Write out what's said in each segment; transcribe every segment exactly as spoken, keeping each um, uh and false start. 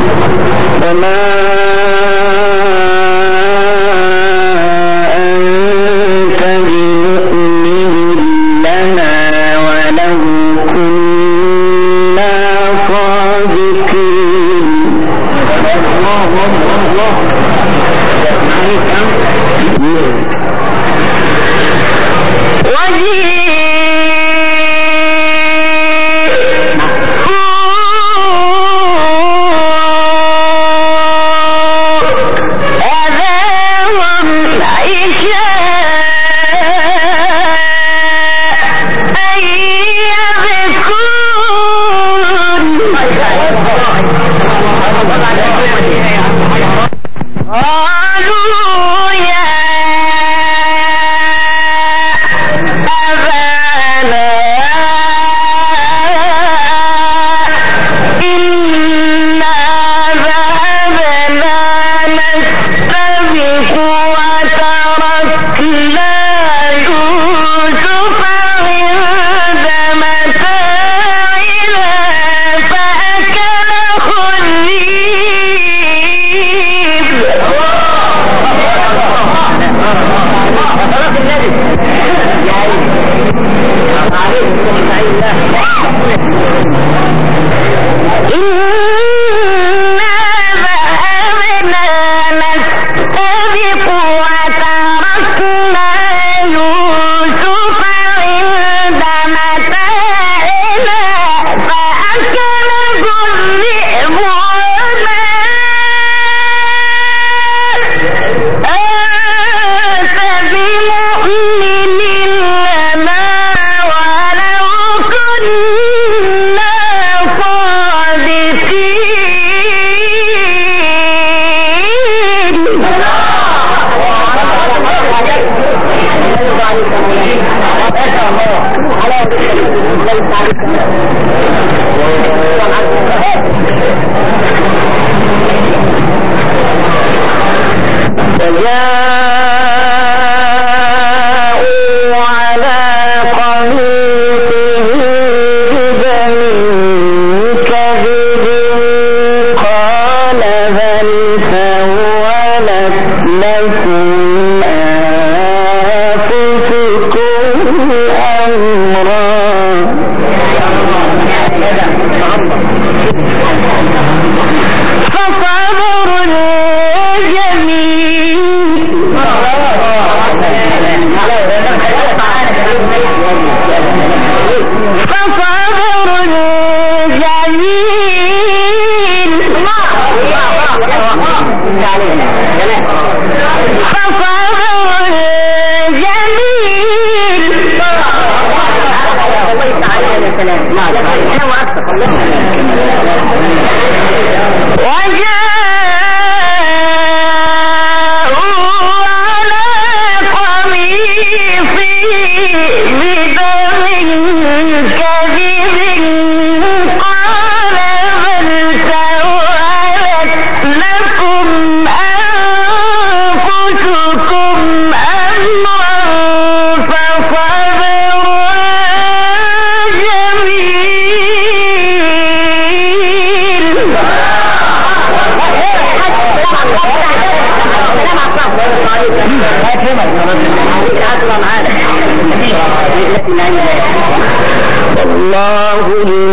والله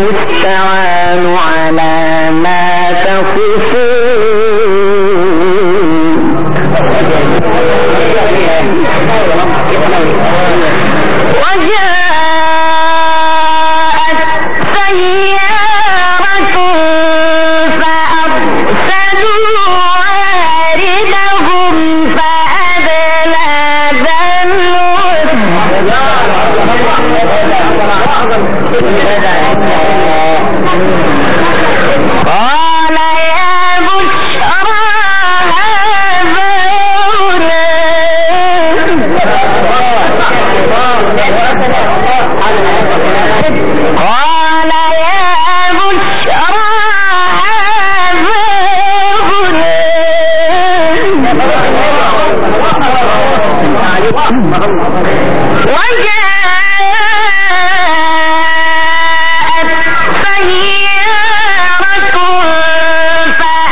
المستعان على ما تصفون. وجاءت سيارة فأرسلوا واردهم فأدلى دلوه قال يا بشرى هذا قال يا بشرى وجاءت سيارة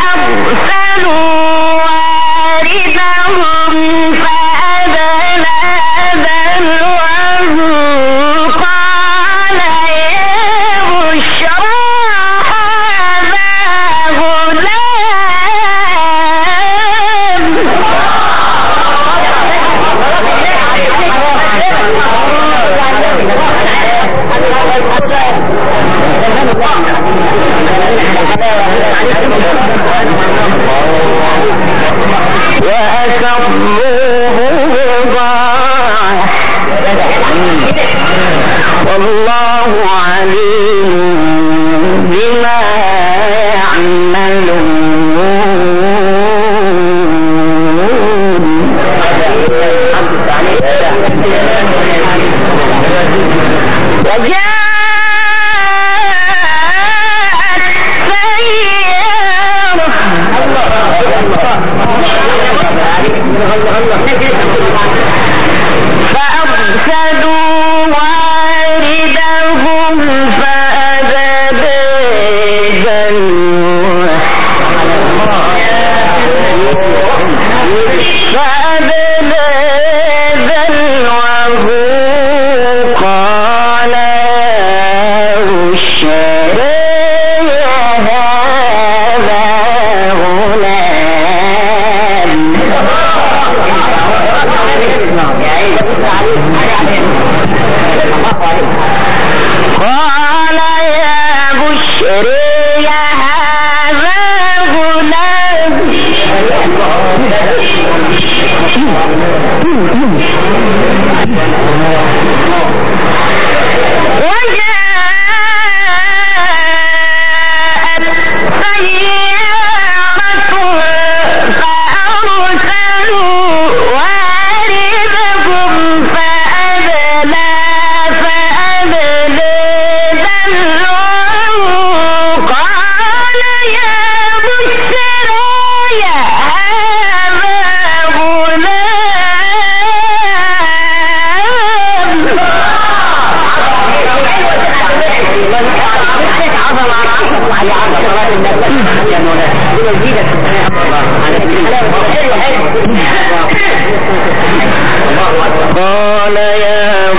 قال يا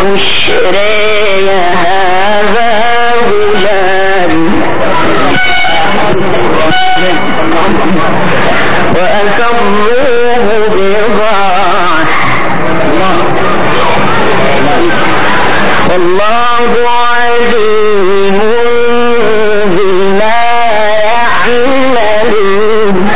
بشري هذا غلام وأسروه بضاعة والله عليم بما يعملون.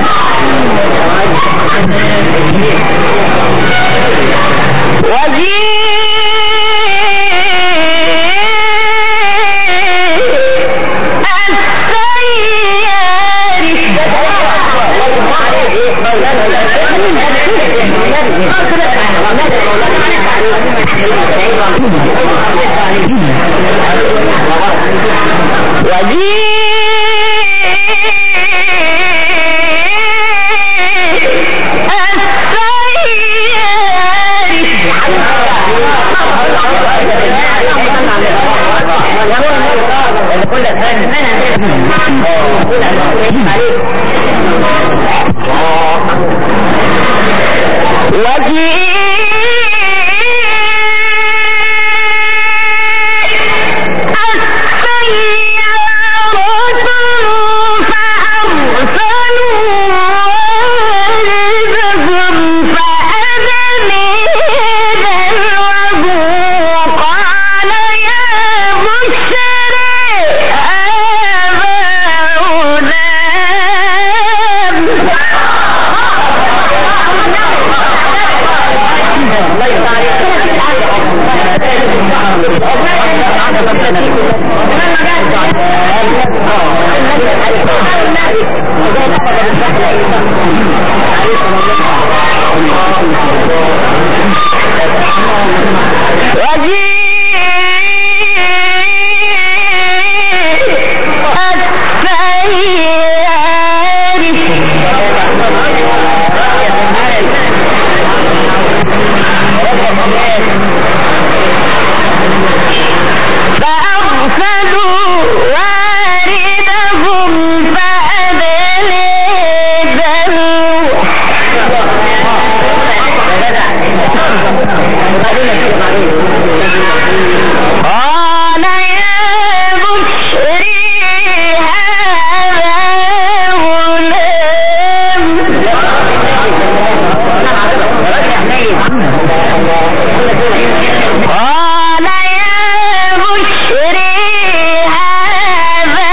قال يا بشري هذا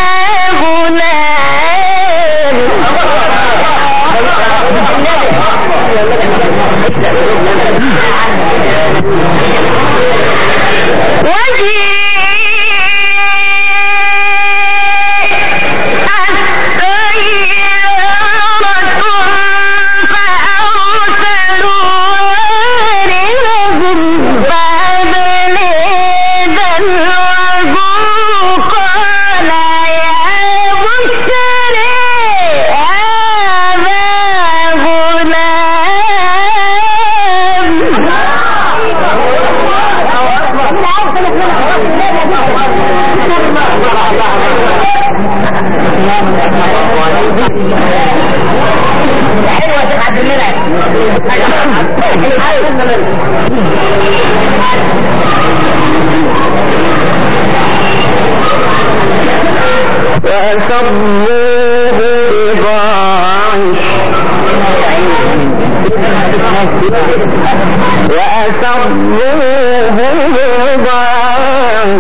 غلام وأسروه بضاعة وأسروه بضاعة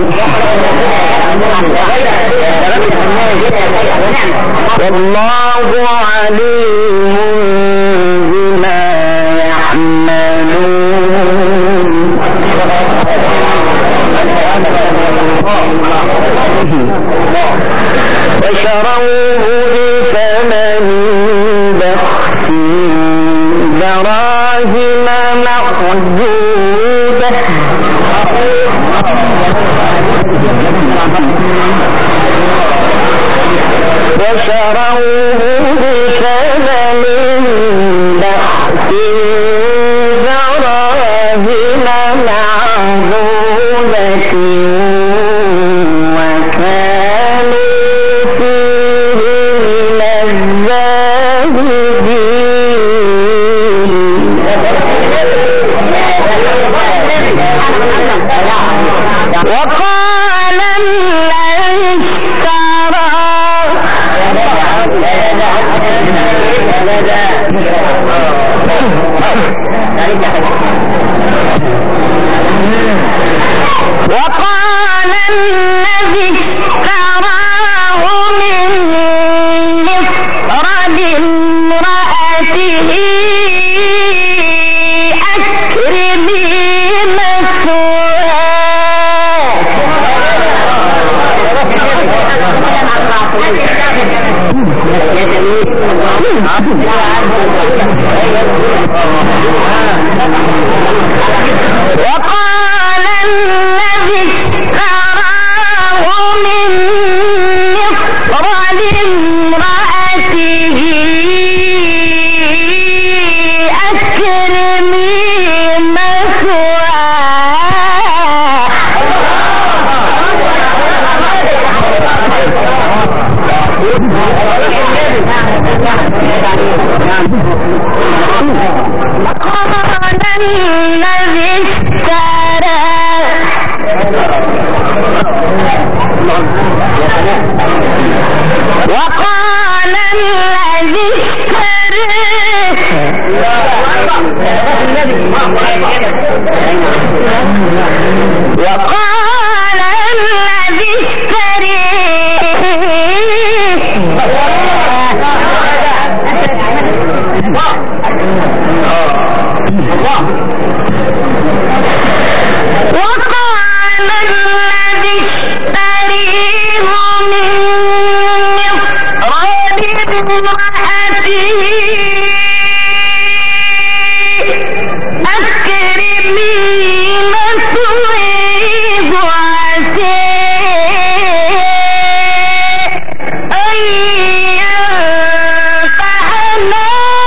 والله عليم بما يعملون وشروه بثمن بخس دراهم معدودة وشروه بثمن بخس دراهم معدودة وقال الذي وقال الذي اشتراه من مصر لامرأته أكرمي مثواه وقال الذي اشتراه من مصر لامرأته أكرمي وقال الذي اشتراه وقال الذي وقال الذي وقال الذي اشتريه من مصر لامرأته أكرمي مثواه وعسى أن ينفعنا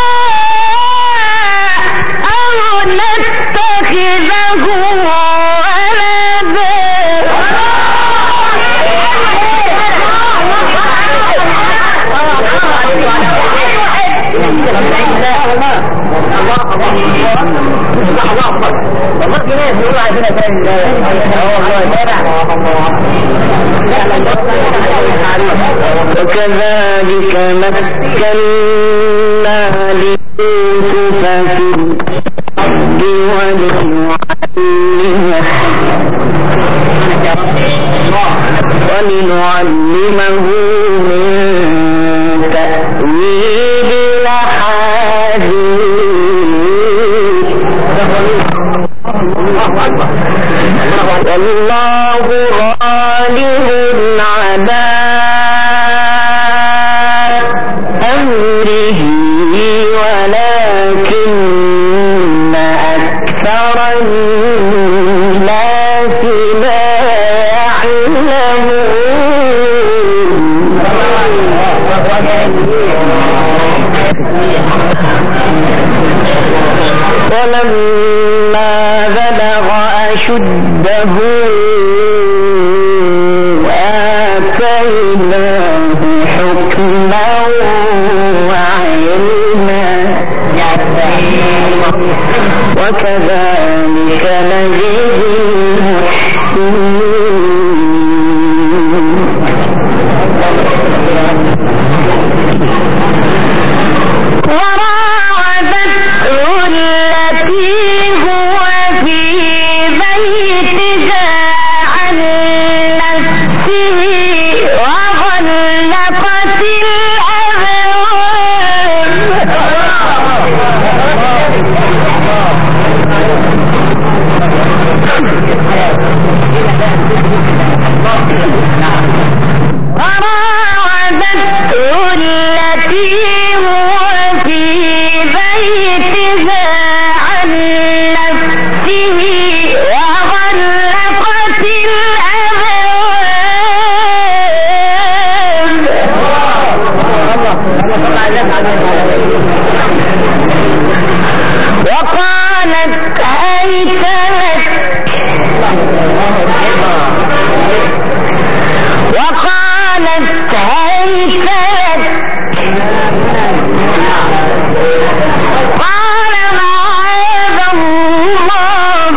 أو نتخذه وكذلك مكنا ليوسف في الأرض ولنعلمه من تأويل الأحاديث والله غالب على أمره ولكن أكثر الناس لا يعلمون ولما بلغ أشده آتيناه حكما وعلما وكذلك نجزي المحسنين وراودته التي هو في بيتها عن نفسه وغلقت وراودته التي هو في بيتها عن نفسه وغلقت الأبواب وقالت هيت لك وقالت هيت لك قال معاذ الله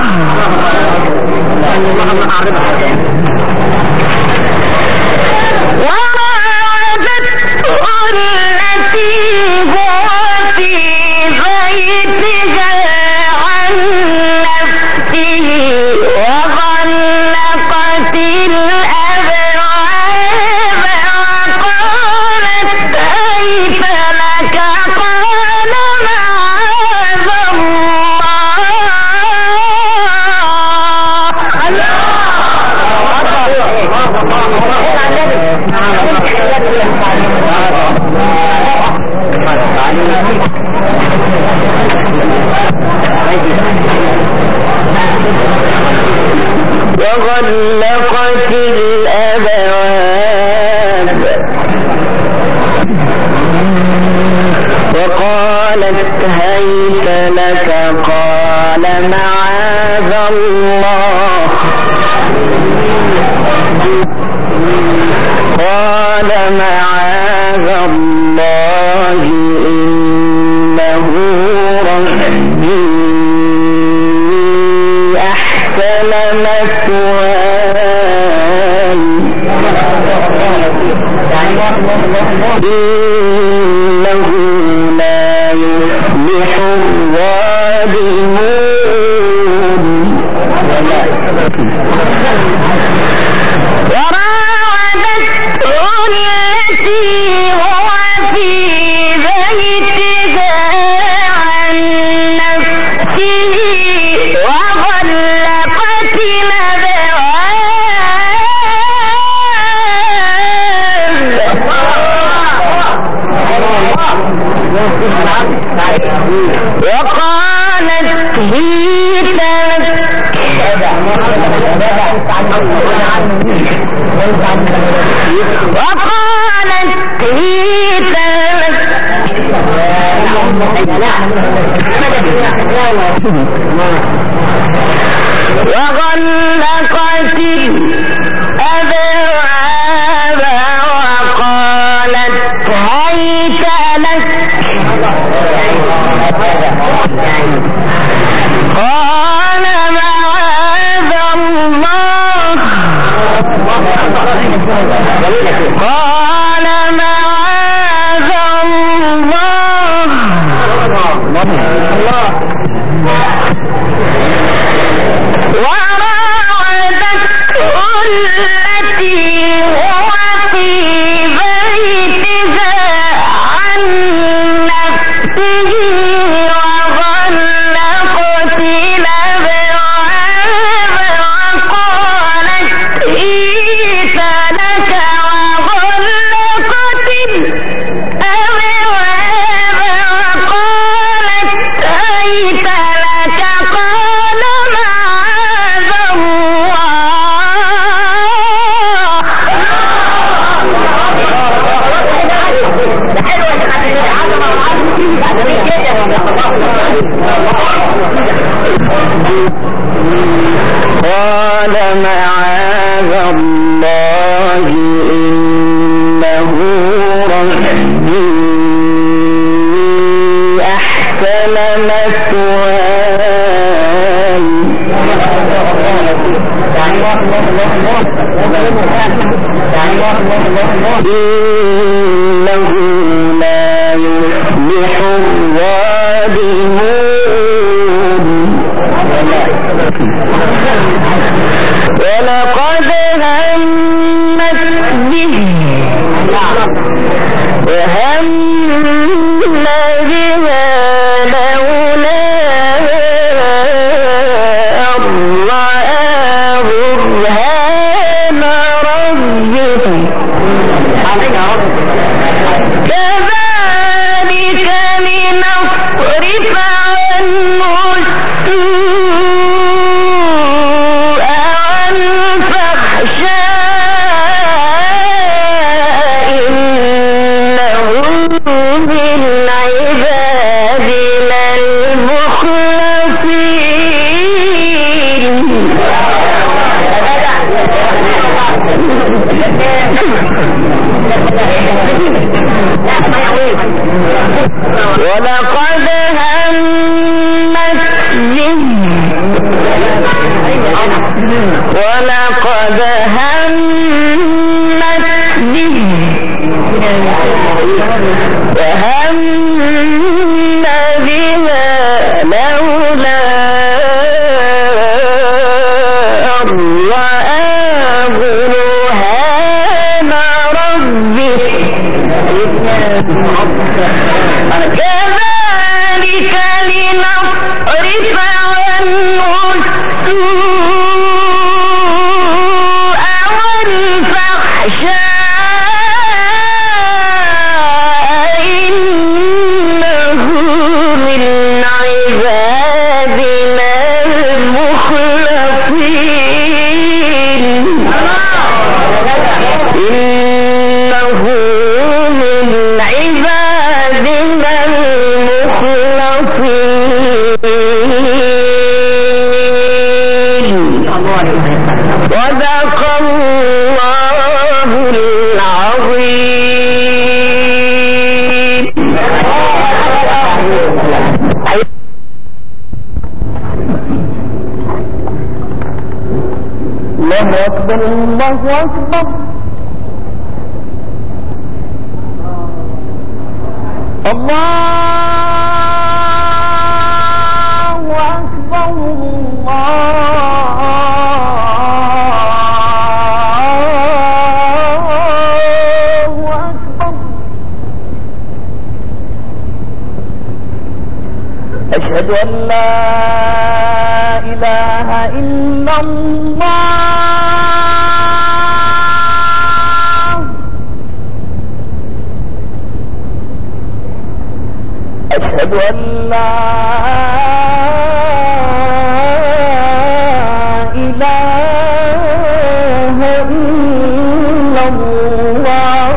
وراودته التي هو في بيتها عن نفسه وغلقت الأبواب وقالت هيت لك قال معاذ وغلقت الأبواب وقالت هيت لك قال معاذ الله قال معاذ الله إنه ربي أحسن مثواي إنه لا يفلح الظالمون وراودته التي هو في بيتها عن نفسه وغلقت الأبواب وقالت هيت لك وقالت هيت لك وغلقت الأبواب وقالت هيت لك قال معاذ الله قال معاذ الله وراودته قال معاذ الله إنه ربي أحسن مثواي إنه لا يفلح الظالمون ولقد همت به وهم بها لولا أن رأى برهان ربه كذلك لنصرف عنه السوء والفحشاء إنه من عبادنا المخلصين ولقد همت به ولقد همت به وهم بها لولا أن رأى برهان ربه كذلك لنصرف عنه السوء والفحشاء إنه من عبادنا المخلصين إنه من عبادنا المخلصين صدق الله العظيم. الله أكبر الله أكبر الله أكبر الله أكبر أشهد أن لا إله إلا الله أشهد أن لا إله إلا الله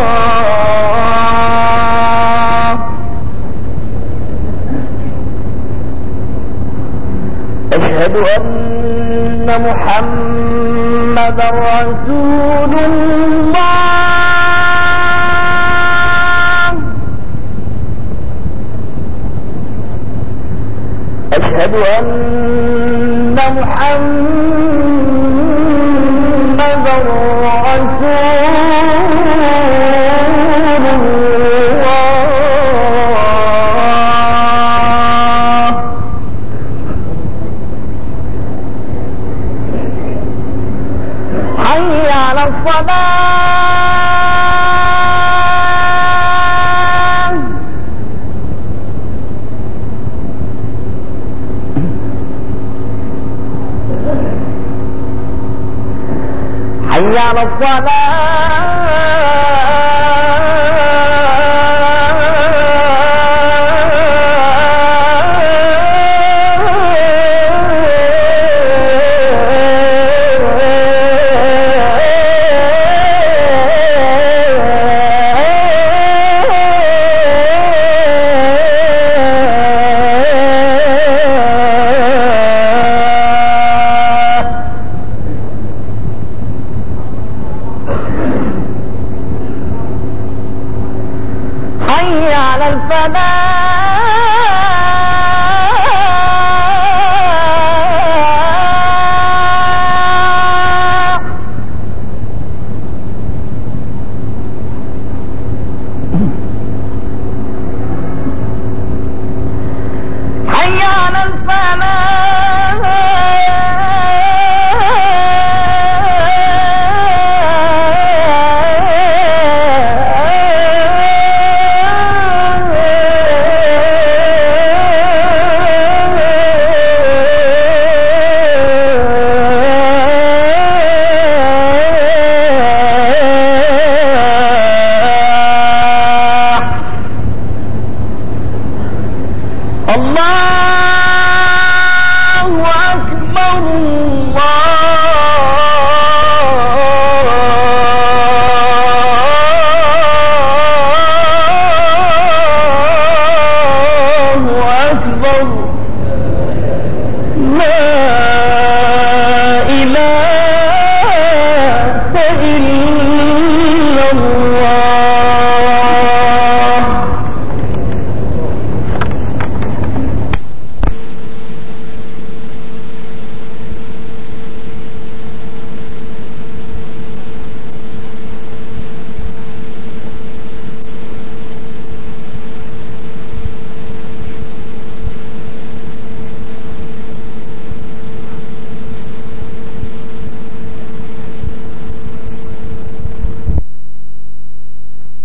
أشهد أن محمدا رسول الله أشهد أن محمدا رسول الله حي على الصلاة حي على الصلاة حي على الفلاح حي على الفلاح